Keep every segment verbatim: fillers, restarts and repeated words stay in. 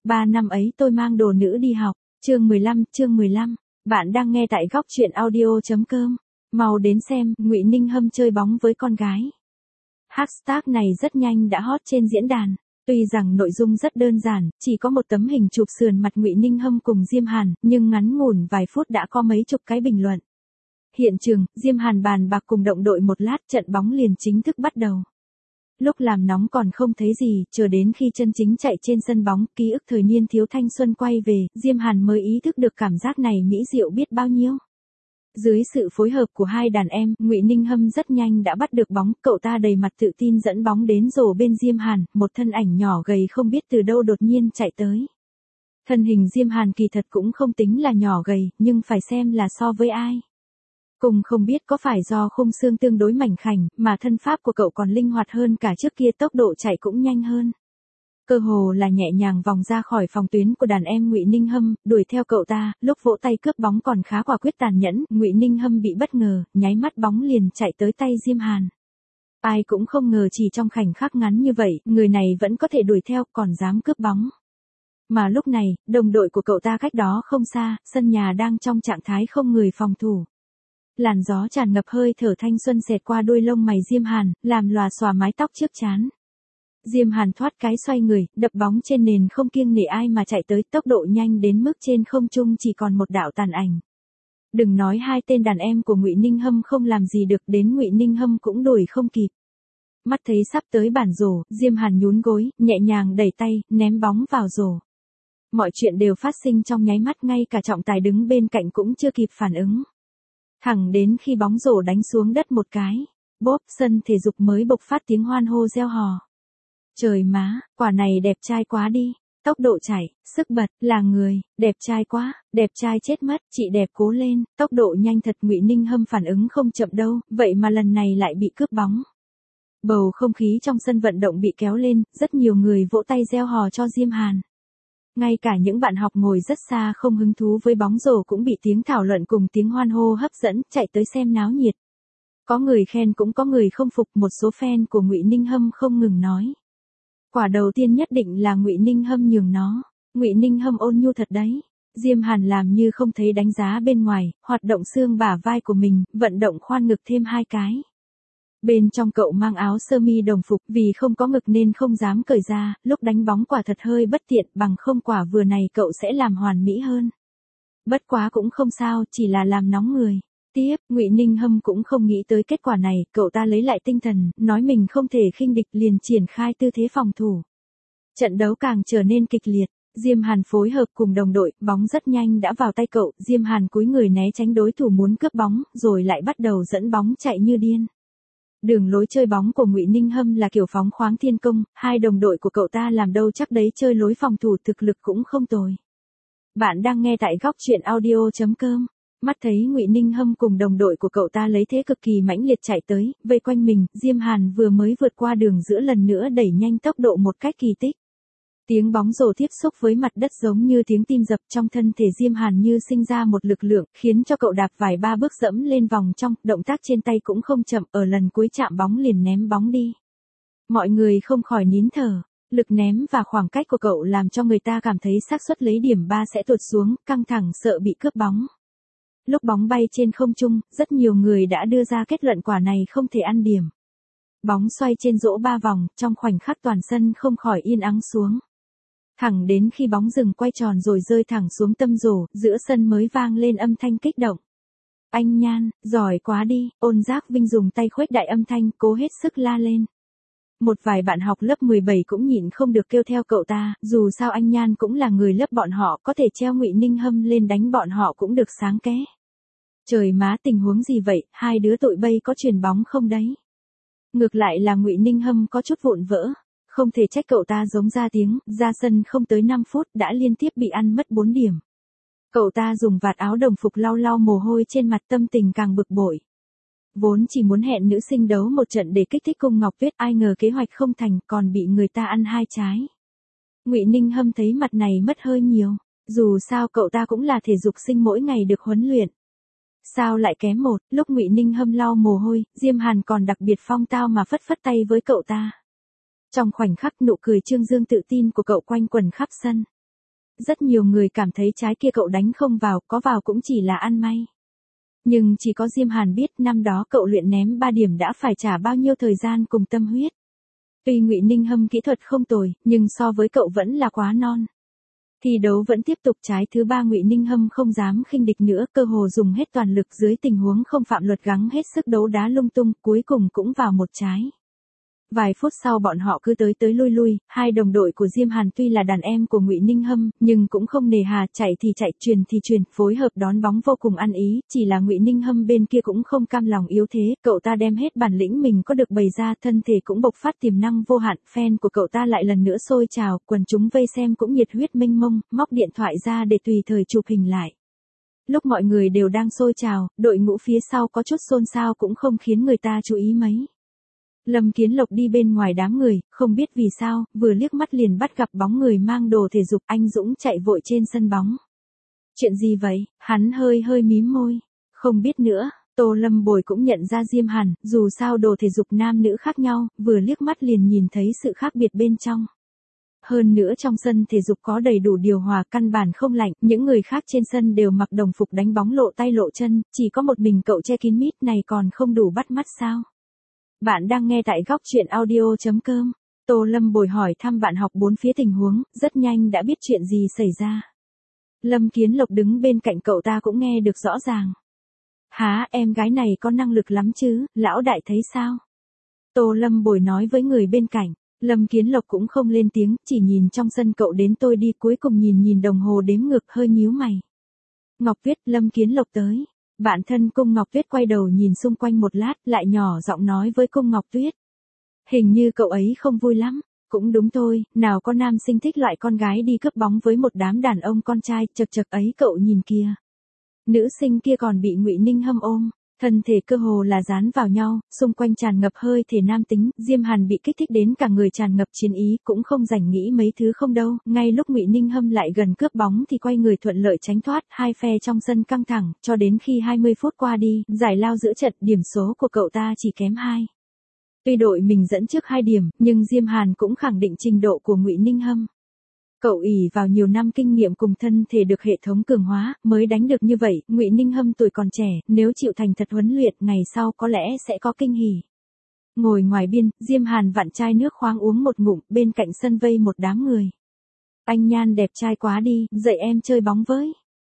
Ba năm ấy tôi mang đồ nữ đi học. Chương mười lăm, chương mười lăm. Bạn đang nghe tại góc truyện audio chấm com. Mau đến xem, Ngụy Ninh Hâm chơi bóng với con gái. Hashtag này rất nhanh đã hot trên diễn đàn. Tuy rằng nội dung rất đơn giản, chỉ có một tấm hình chụp sườn mặt Ngụy Ninh Hâm cùng Diêm Hàn, nhưng ngắn ngủn vài phút đã có mấy chục cái bình luận. Hiện trường, Diêm Hàn bàn bạc cùng đồng đội một lát, trận bóng liền chính thức bắt đầu. Lúc làm nóng còn không thấy gì, chờ đến khi chân chính chạy trên sân bóng, ký ức thời niên thiếu thanh xuân quay về, Diêm Hàn mới ý thức được cảm giác này mỹ diệu biết bao nhiêu. Dưới sự phối hợp của hai đàn em, Ngụy Ninh Hâm rất nhanh đã bắt được bóng, cậu ta đầy mặt tự tin dẫn bóng đến rổ bên Diêm Hàn, một thân ảnh nhỏ gầy không biết từ đâu đột nhiên chạy tới. Thân hình Diêm Hàn kỳ thật cũng không tính là nhỏ gầy, nhưng phải xem là so với ai. Cùng không biết có phải do khung xương tương đối mảnh khảnh, mà thân pháp của cậu còn linh hoạt hơn cả trước kia, tốc độ chạy cũng nhanh hơn. Cơ hồ là nhẹ nhàng vòng ra khỏi phòng tuyến của đàn em Ngụy Ninh Hâm, đuổi theo cậu ta, lúc vỗ tay cướp bóng còn khá quả quyết tàn nhẫn, Ngụy Ninh Hâm bị bất ngờ, nháy mắt bóng liền chạy tới tay Diêm Hàn. Ai cũng không ngờ chỉ trong khoảnh khắc ngắn như vậy, người này vẫn có thể đuổi theo, còn dám cướp bóng. Mà lúc này, đồng đội của cậu ta cách đó không xa, sân nhà đang trong trạng thái không người phòng thủ. Làn gió tràn ngập hơi thở thanh xuân xẹt qua đuôi lông mày Diêm Hàn, làm lòa xòa mái tóc trước trán. Diêm Hàn thoát cái xoay người, đập bóng trên nền không kiêng nể ai mà chạy tới, tốc độ nhanh đến mức trên không trung chỉ còn một đạo tàn ảnh. Đừng nói hai tên đàn em của Ngụy Ninh Hâm không làm gì được, đến Ngụy Ninh Hâm cũng đuổi không kịp. Mắt thấy sắp tới bản rổ, Diêm Hàn nhún gối, nhẹ nhàng đẩy tay, ném bóng vào rổ. Mọi chuyện đều phát sinh trong nháy mắt, ngay cả trọng tài đứng bên cạnh cũng chưa kịp phản ứng. Thẳng đến khi bóng rổ đánh xuống đất một cái, bốp, sân thể dục mới bộc phát tiếng hoan hô reo hò. Trời má, quả này đẹp trai quá đi, tốc độ chạy, sức bật, là người, đẹp trai quá, đẹp trai chết mất, chị đẹp cố lên, tốc độ nhanh thật. Ngụy Ninh Hâm phản ứng không chậm đâu, vậy mà lần này lại bị cướp bóng. Bầu không khí trong sân vận động bị kéo lên, rất nhiều người vỗ tay reo hò cho Diêm Hàn. Ngay cả những bạn học ngồi rất xa không hứng thú với bóng rổ cũng bị tiếng thảo luận cùng tiếng hoan hô hấp dẫn, chạy tới xem náo nhiệt. Có người khen cũng có người không phục, một số fan của Ngụy Ninh Hâm không ngừng nói. Quả đầu tiên nhất định là Ngụy Ninh Hâm nhường nó. Ngụy Ninh Hâm ôn nhu thật đấy. Diêm Hàn làm như không thấy đánh giá bên ngoài, hoạt động xương bả vai của mình, vận động khoan ngực thêm hai cái. Bên trong cậu mang áo sơ mi đồng phục, vì không có ngực nên không dám cởi ra, lúc đánh bóng quả thật hơi bất tiện, bằng không quả vừa này cậu sẽ làm hoàn mỹ hơn. Bất quá cũng không sao, chỉ là làm nóng người. Tiếp, Ngụy Ninh Hâm cũng không nghĩ tới kết quả này, cậu ta lấy lại tinh thần, nói mình không thể khinh địch, liền triển khai tư thế phòng thủ. Trận đấu càng trở nên kịch liệt, Diêm Hàn phối hợp cùng đồng đội, bóng rất nhanh đã vào tay cậu, Diêm Hàn cúi người né tránh đối thủ muốn cướp bóng, rồi lại bắt đầu dẫn bóng chạy như điên. Đường lối chơi bóng của Ngụy Ninh Hâm là kiểu phóng khoáng thiên công, hai đồng đội của cậu ta làm đâu chắc đấy chơi lối phòng thủ, thực lực cũng không tồi. Bạn đang nghe tại góc truyện audio chấm com. Mắt thấy Ngụy Ninh Hâm cùng đồng đội của cậu ta lấy thế cực kỳ mãnh liệt chạy tới, vây quanh mình, Diêm Hàn vừa mới vượt qua đường giữa lần nữa đẩy nhanh tốc độ một cách kỳ tích. Tiếng bóng rổ tiếp xúc với mặt đất giống như tiếng tim đập, trong thân thể Diêm Hàn như sinh ra một lực lượng, khiến cho cậu đạp vài ba bước dẫm lên vòng trong, động tác trên tay cũng không chậm, ở lần cuối chạm bóng liền ném bóng đi. Mọi người không khỏi nín thở, lực ném và khoảng cách của cậu làm cho người ta cảm thấy xác suất lấy điểm ba sẽ tụt xuống, căng thẳng sợ bị cướp bóng. Lúc bóng bay trên không trung, rất nhiều người đã đưa ra kết luận quả này không thể ăn điểm. Bóng xoay trên rổ ba vòng, trong khoảnh khắc toàn sân không khỏi yên ắng xuống. Thẳng đến khi bóng dừng quay tròn rồi rơi thẳng xuống tâm rổ, giữa sân mới vang lên âm thanh kích động. Anh Nhan, giỏi quá đi, Ôn Giác Vinh dùng tay khuếch đại âm thanh, cố hết sức la lên. Một vài bạn học lớp mười bảy cũng nhịn không được kêu theo cậu ta, dù sao anh Nhan cũng là người lớp bọn họ, có thể treo Ngụy Ninh Hâm lên đánh bọn họ cũng được sáng ké. Trời má, tình huống gì vậy, hai đứa tụi bay có chuyền bóng không đấy? Ngược lại là Ngụy Ninh Hâm có chút vụn vỡ. Không thể trách cậu ta giống ra tiếng, ra sân không tới năm phút đã liên tiếp bị ăn mất bốn điểm. Cậu ta dùng vạt áo đồng phục lau lau mồ hôi trên mặt, tâm tình càng bực bội. Vốn chỉ muốn hẹn nữ sinh đấu một trận để kích thích Cung Ngọc Tuyết, ai ngờ kế hoạch không thành, còn bị người ta ăn hai trái. Ngụy Ninh Hâm thấy mặt này mất hơi nhiều, dù sao cậu ta cũng là thể dục sinh mỗi ngày được huấn luyện. Sao lại kém một, lúc Ngụy Ninh Hâm lau mồ hôi, Diêm Hàn còn đặc biệt phong tao mà phất phất tay với cậu ta. Trong khoảnh khắc nụ cười trương dương tự tin của cậu quanh quẩn khắp sân. Rất nhiều người cảm thấy trái kia cậu đánh không vào, có vào cũng chỉ là ăn may. Nhưng chỉ có Diêm Hàn biết năm đó cậu luyện ném ba điểm đã phải trả bao nhiêu thời gian cùng tâm huyết. Tuy Ngụy Ninh Hâm kỹ thuật không tồi, nhưng so với cậu vẫn là quá non. Thi đấu vẫn tiếp tục, trái thứ ba Ngụy Ninh Hâm không dám khinh địch nữa, cơ hồ dùng hết toàn lực dưới tình huống không phạm luật gắng hết sức đấu đá lung tung, cuối cùng cũng vào một trái. Vài phút sau bọn họ cứ tới tới lui lui, hai đồng đội của Diêm Hàn tuy là đàn em của Ngụy Ninh Hâm, nhưng cũng không nề hà, chạy thì chạy, truyền thì truyền, phối hợp đón bóng vô cùng ăn ý, chỉ là Ngụy Ninh Hâm bên kia cũng không cam lòng yếu thế, cậu ta đem hết bản lĩnh mình có được bày ra, thân thể cũng bộc phát tiềm năng vô hạn, fan của cậu ta lại lần nữa sôi trào, quần chúng vây xem cũng nhiệt huyết mênh mông, móc điện thoại ra để tùy thời chụp hình lại. Lúc mọi người đều đang sôi trào, đội ngũ phía sau có chút xôn xao cũng không khiến người ta chú ý mấy. Lâm Kiến Lộc đi bên ngoài đám người, không biết vì sao, vừa liếc mắt liền bắt gặp bóng người mang đồ thể dục, anh Dũng chạy vội trên sân bóng. Chuyện gì vậy? Hắn hơi hơi mím môi. Không biết nữa, Tô Lâm Bồi cũng nhận ra Diêm Hàn, dù sao đồ thể dục nam nữ khác nhau, vừa liếc mắt liền nhìn thấy sự khác biệt bên trong. Hơn nữa trong sân thể dục có đầy đủ điều hòa, căn bản không lạnh, những người khác trên sân đều mặc đồng phục đánh bóng lộ tay lộ chân, chỉ có một mình cậu che kín mít này còn không đủ bắt mắt sao? Bạn đang nghe tại góc truyện audio chấm com. Tô Lâm Bồi hỏi thăm bạn học bốn phía tình huống, rất nhanh đã biết chuyện gì xảy ra. Lâm Kiến Lộc đứng bên cạnh cậu ta cũng nghe được rõ ràng. Hả, em gái này có năng lực lắm chứ, lão đại thấy sao? Tô Lâm Bồi nói với người bên cạnh. Lâm Kiến Lộc cũng không lên tiếng, chỉ nhìn trong sân cậu đến tôi đi, cuối cùng nhìn nhìn đồng hồ đếm ngược hơi nhíu mày. Ngọc Tuyết, Lâm Kiến Lộc tới. Bạn thân Cung Ngọc Tuyết quay đầu nhìn xung quanh một lát, lại nhỏ giọng nói với Cung Ngọc Tuyết. Hình như cậu ấy không vui lắm. Cũng đúng thôi, nào có nam sinh thích loại con gái đi cướp bóng với một đám đàn ông con trai, chật chật ấy cậu nhìn kìa. Nữ sinh kia còn bị Ngụy Ninh Hâm ôm, thân thể cơ hồ là dán vào nhau, xung quanh tràn ngập hơi thể nam tính, Diêm Hàn bị kích thích đến cả người tràn ngập chiến ý, cũng không rảnh nghĩ mấy thứ không đâu, ngay lúc Ngụy Ninh Hâm lại gần cướp bóng thì quay người thuận lợi tránh thoát, hai phe trong sân căng thẳng, cho đến khi hai mươi phút qua đi, giải lao giữa trận, điểm số của cậu ta chỉ kém hai. Tuy đội mình dẫn trước hai điểm, nhưng Diêm Hàn cũng khẳng định trình độ của Ngụy Ninh Hâm. Cậu ỷ vào nhiều năm kinh nghiệm cùng thân thể được hệ thống cường hóa, mới đánh được như vậy, Ngụy Ninh Hâm tuổi còn trẻ, nếu chịu thành thật huấn luyện, ngày sau có lẽ sẽ có kinh hỉ. Ngồi ngoài biên, Diêm Hàn vặn chai nước khoáng uống một ngụm, bên cạnh sân vây một đám người. Anh Nhan đẹp trai quá đi, dạy em chơi bóng với.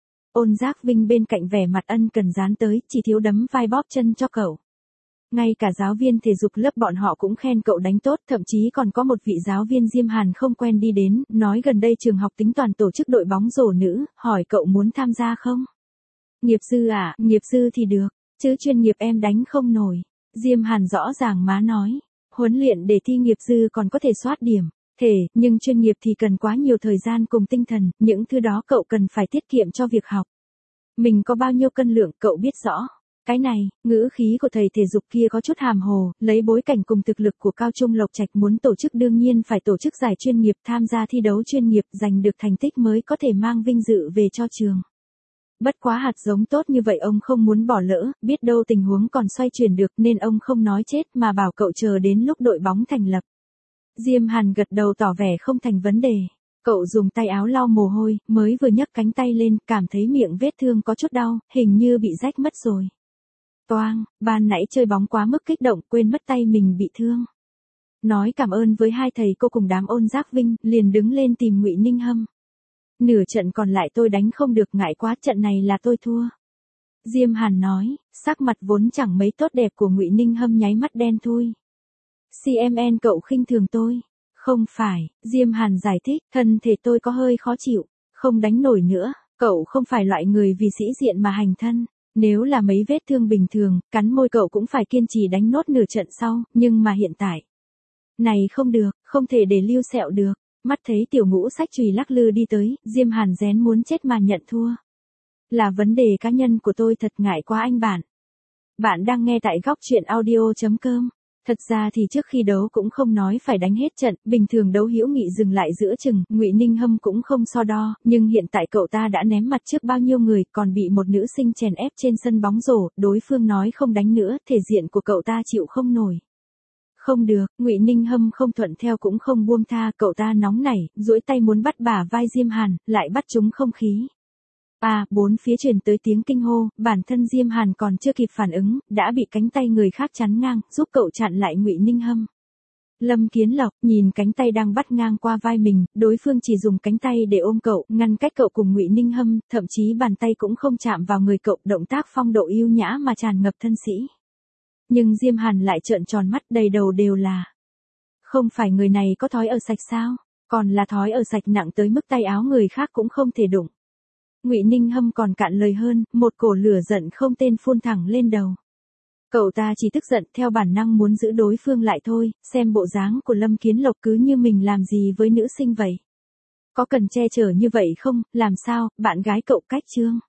Ôn Giác Vinh bên cạnh vẻ mặt ân cần dán tới, chỉ thiếu đấm vai bóp chân cho cậu. Ngay cả giáo viên thể dục lớp bọn họ cũng khen cậu đánh tốt, thậm chí còn có một vị giáo viên Diêm Hàn không quen đi đến, nói gần đây trường học tính toàn tổ chức đội bóng rổ nữ, hỏi cậu muốn tham gia không? Nghiệp dư à, nghiệp dư thì được, chứ chuyên nghiệp em đánh không nổi. Diêm Hàn rõ ràng má nói, huấn luyện để thi nghiệp dư còn có thể soát điểm, thể, nhưng chuyên nghiệp thì cần quá nhiều thời gian cùng tinh thần, những thứ đó cậu cần phải tiết kiệm cho việc học. Mình có bao nhiêu cân lượng cậu biết rõ. Cái này, ngữ khí của thầy thể dục kia có chút hàm hồ, lấy bối cảnh cùng thực lực của Cao Trung Lộc Trạch muốn tổ chức đương nhiên phải tổ chức giải chuyên nghiệp, tham gia thi đấu chuyên nghiệp, giành được thành tích mới có thể mang vinh dự về cho trường. Bất quá hạt giống tốt như vậy ông không muốn bỏ lỡ, biết đâu tình huống còn xoay chuyển được nên ông không nói chết mà bảo cậu chờ đến lúc đội bóng thành lập. Diêm Hàn gật đầu tỏ vẻ không thành vấn đề. Cậu dùng tay áo lau mồ hôi, mới vừa nhấc cánh tay lên, cảm thấy miệng vết thương có chút đau, hình như bị rách mất rồi. Toang, ban nãy chơi bóng quá mức kích động, quên mất tay mình bị thương. Nói cảm ơn với hai thầy cô cùng đám Ôn Giác Vinh, liền đứng lên tìm Ngụy Ninh Hâm. Nửa trận còn lại tôi đánh không được, ngại quá, trận này là tôi thua. Diêm Hàn nói, sắc mặt vốn chẳng mấy tốt đẹp của Ngụy Ninh Hâm nháy mắt đen thui. xê em en cậu khinh thường tôi. Không phải, Diêm Hàn giải thích, thân thể tôi có hơi khó chịu, không đánh nổi nữa, cậu không phải loại người vì sĩ diện mà hành thân. Nếu là mấy vết thương bình thường, cắn môi cậu cũng phải kiên trì đánh nốt nửa trận sau, nhưng mà hiện tại. Này không được, không thể để lưu sẹo được. Mắt thấy tiểu ngũ sách chùy lắc lư đi tới, Diêm Hàn rén muốn chết mà nhận thua. Là vấn đề cá nhân của tôi, thật ngại quá anh bạn. Bạn đang nghe tại góc truyện audio chấm com. Thật ra thì trước khi đấu cũng không nói phải đánh hết trận, bình thường đấu hữu nghị dừng lại giữa chừng, Ngụy Ninh Hâm cũng không so đo, nhưng hiện tại cậu ta đã ném mặt trước bao nhiêu người, còn bị một nữ sinh chèn ép trên sân bóng rổ, đối phương nói không đánh nữa, thể diện của cậu ta chịu không nổi. Không được, Ngụy Ninh Hâm không thuận theo cũng không buông tha, cậu ta nóng nảy, duỗi tay muốn bắt bả vai Diêm Hàn, lại bắt trúng không khí. À, bốn phía truyền tới tiếng kinh hô, bản thân Diêm Hàn còn chưa kịp phản ứng, đã bị cánh tay người khác chắn ngang, giúp cậu chặn lại Ngụy Ninh Hâm. Lâm Kiến Lộc nhìn cánh tay đang bắt ngang qua vai mình, đối phương chỉ dùng cánh tay để ôm cậu, ngăn cách cậu cùng Ngụy Ninh Hâm, thậm chí bàn tay cũng không chạm vào người cậu, động tác phong độ yêu nhã mà tràn ngập thân sĩ. Nhưng Diêm Hàn lại trợn tròn mắt, đầy đầu đều là. Không phải người này có thói ở sạch sao? Còn là thói ở sạch nặng tới mức tay áo người khác cũng không thể đụng. Ngụy Ninh Hâm còn cạn lời hơn, một cổ lửa giận không tên phun thẳng lên đầu. Cậu ta chỉ tức giận theo bản năng muốn giữ đối phương lại thôi, xem bộ dáng của Lâm Kiến Lộc cứ như mình làm gì với nữ sinh vậy. Có cần che chở như vậy không, làm sao, bạn gái cậu cách trương.